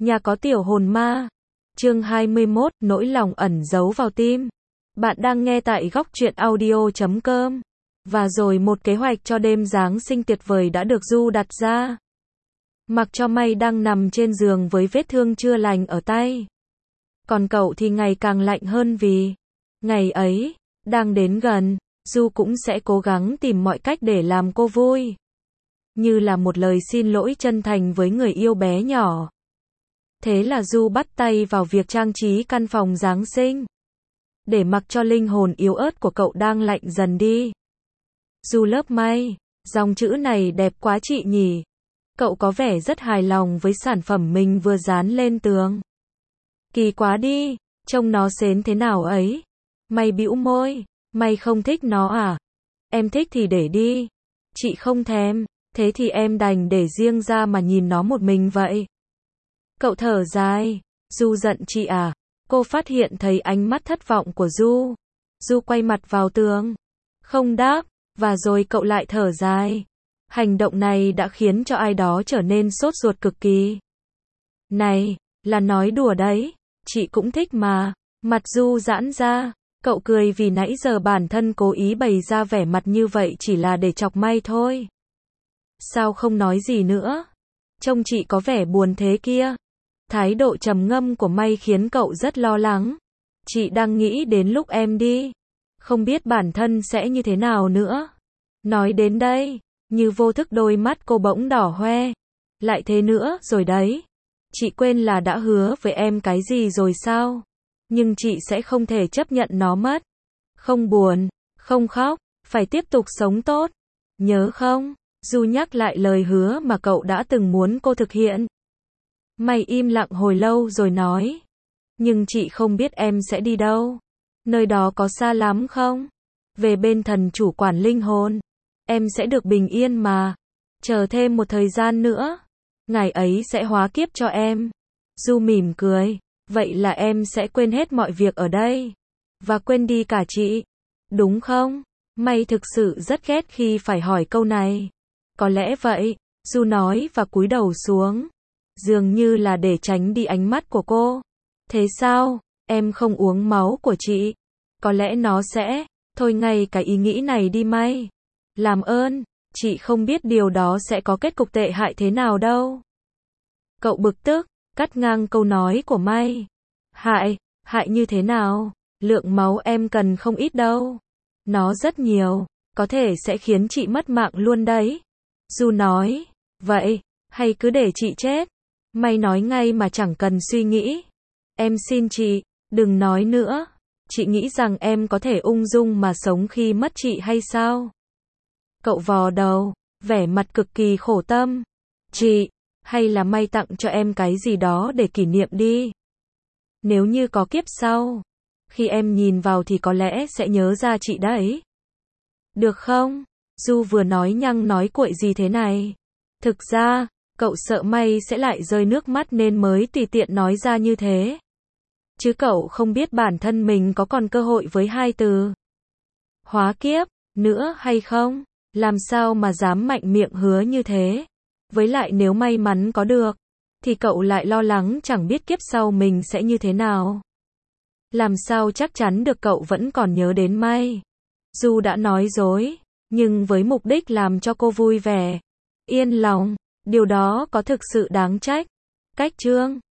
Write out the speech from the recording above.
Nhà có tiểu hồn ma. Chương 21, nỗi lòng ẩn giấu vào tim. Bạn đang nghe tại góc truyện audio.com. Và rồi một kế hoạch cho đêm Giáng sinh tuyệt vời đã được Du đặt ra. Mặc cho May đang nằm trên giường với vết thương chưa lành ở tay. Còn cậu thì ngày càng lạnh hơn vì ngày ấy đang đến gần, Du cũng sẽ cố gắng tìm mọi cách để làm cô vui. Như là một lời xin lỗi chân thành với người yêu bé nhỏ. Thế là Du bắt tay vào việc trang trí căn phòng Giáng sinh. Để mặc cho linh hồn yếu ớt của cậu đang lạnh dần đi. Du lớp May, dòng chữ này đẹp quá chị nhỉ. Cậu có vẻ rất hài lòng với sản phẩm mình vừa dán lên tường. Kỳ quá đi, trông nó xến thế nào ấy. May bĩu môi, May không thích nó à? Em thích thì để đi. Chị không thèm, thế thì em đành để riêng ra mà nhìn nó một mình vậy. Cậu thở dài, Du giận chị à? Cô phát hiện thấy ánh mắt thất vọng của Du. Du quay mặt vào tường, không đáp, và rồi cậu lại thở dài. Hành động này đã khiến cho ai đó trở nên sốt ruột cực kỳ. Này, là nói đùa đấy, chị cũng thích mà. Mặt Du giãn ra, cậu cười vì nãy giờ bản thân cố ý bày ra vẻ mặt như vậy chỉ là để chọc May thôi. Sao không nói gì nữa? Trông chị có vẻ buồn thế kia. Thái độ trầm ngâm của May khiến cậu rất lo lắng. Chị đang nghĩ đến lúc em đi. Không biết bản thân sẽ như thế nào nữa. Nói đến đây, như vô thức đôi mắt cô bỗng đỏ hoe. Lại thế nữa rồi đấy. Chị quên là đã hứa với em cái gì rồi sao? Nhưng chị sẽ không thể chấp nhận nó mất. Không buồn, không khóc, phải tiếp tục sống tốt. Nhớ không? Du nhắc lại lời hứa mà cậu đã từng muốn cô thực hiện. May im lặng hồi lâu rồi nói. Nhưng chị không biết em sẽ đi đâu. Nơi đó có xa lắm không? Về bên thần chủ quản linh hồn. Em sẽ được bình yên mà. Chờ thêm một thời gian nữa. Ngày ấy sẽ hóa kiếp cho em. Du mỉm cười. Vậy là em sẽ quên hết mọi việc ở đây. Và quên đi cả chị. Đúng không? May thực sự rất ghét khi phải hỏi câu này. Có lẽ vậy. Du nói và cúi đầu xuống. Dường như là để tránh đi ánh mắt của cô. Thế sao? Em không uống máu của chị. Có lẽ nó sẽ. Thôi ngay cái ý nghĩ này đi May. Làm ơn. Chị không biết điều đó sẽ có kết cục tệ hại thế nào đâu. Cậu bực tức, cắt ngang câu nói của May. Hại như thế nào? Lượng máu em cần không ít đâu. Nó rất nhiều. Có thể sẽ khiến chị mất mạng luôn đấy. Du nói. Vậy, hay cứ để chị chết? May nói ngay mà chẳng cần suy nghĩ. Em xin chị, đừng nói nữa. Chị nghĩ rằng em có thể ung dung mà sống khi mất chị hay sao? Cậu vò đầu, vẻ mặt cực kỳ khổ tâm. Chị, hay là May tặng cho em cái gì đó để kỷ niệm đi. Nếu như có kiếp sau, khi em nhìn vào thì có lẽ sẽ nhớ ra chị đấy. Được không? Du vừa nói nhăng nói cuội gì thế này? Thực ra, cậu sợ May sẽ lại rơi nước mắt nên mới tùy tiện nói ra như thế. Chứ cậu không biết bản thân mình có còn cơ hội với hai từ hóa kiếp nữa hay không? Làm sao mà dám mạnh miệng hứa như thế? Với lại nếu may mắn có được, thì cậu lại lo lắng chẳng biết kiếp sau mình sẽ như thế nào. Làm sao chắc chắn được cậu vẫn còn nhớ đến May. Du đã nói dối, nhưng với mục đích làm cho cô vui vẻ, yên lòng. Điều đó có thực sự đáng trách. Cách chương